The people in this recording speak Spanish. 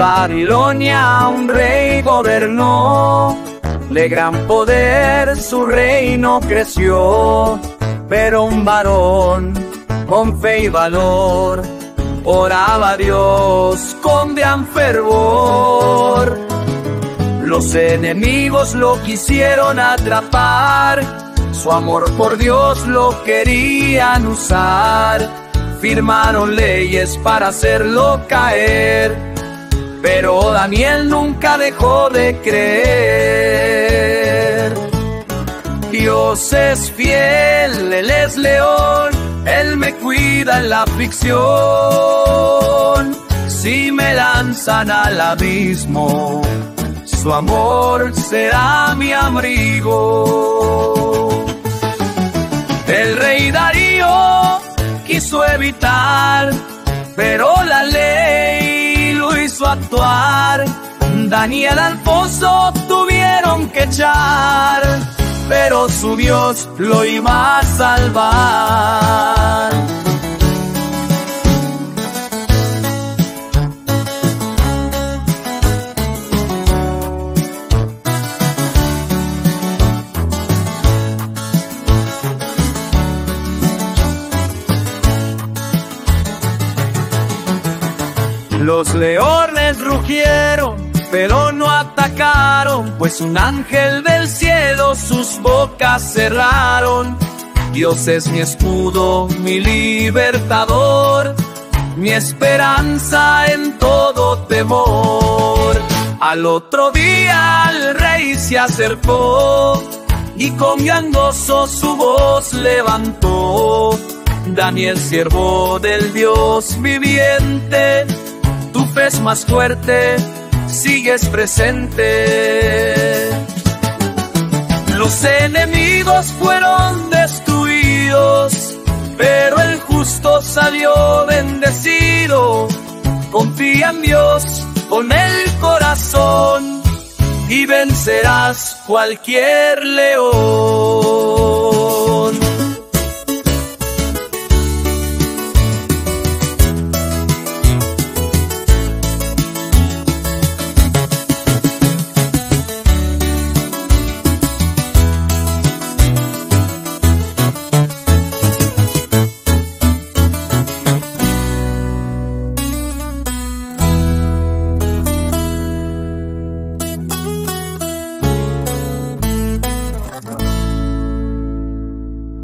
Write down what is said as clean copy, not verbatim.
Babilonia un rey gobernó, de gran poder su reino creció, pero un varón con fe y valor oraba a Dios con gran fervor. Los enemigos lo quisieron atrapar, su amor por Dios lo querían usar, firmaron leyes para hacerlo caer, pero Daniel nunca dejó de creer. Dios es fiel, Él es león, Él me cuida en la aflicción. Si me lanzan al abismo, su amor será mi abrigo. El rey Darío quiso evitar, pero la ley lo hizo actuar. Daniel al pozo tuvieron que echar, pero su Dios lo iba a salvar. Los leones rugieron, pero no atacaron, pues un ángel del cielo sus bocas cerraron. Dios es mi escudo, mi libertador, mi esperanza en todo temor. Al otro día el rey se acercó y con gran gozo su voz levantó. Daniel, siervo del Dios viviente, tu fe es más fuerte, sigues presente. Los enemigos fueron destruidos, pero el justo salió bendecido. Confía en Dios con el corazón y vencerás cualquier león.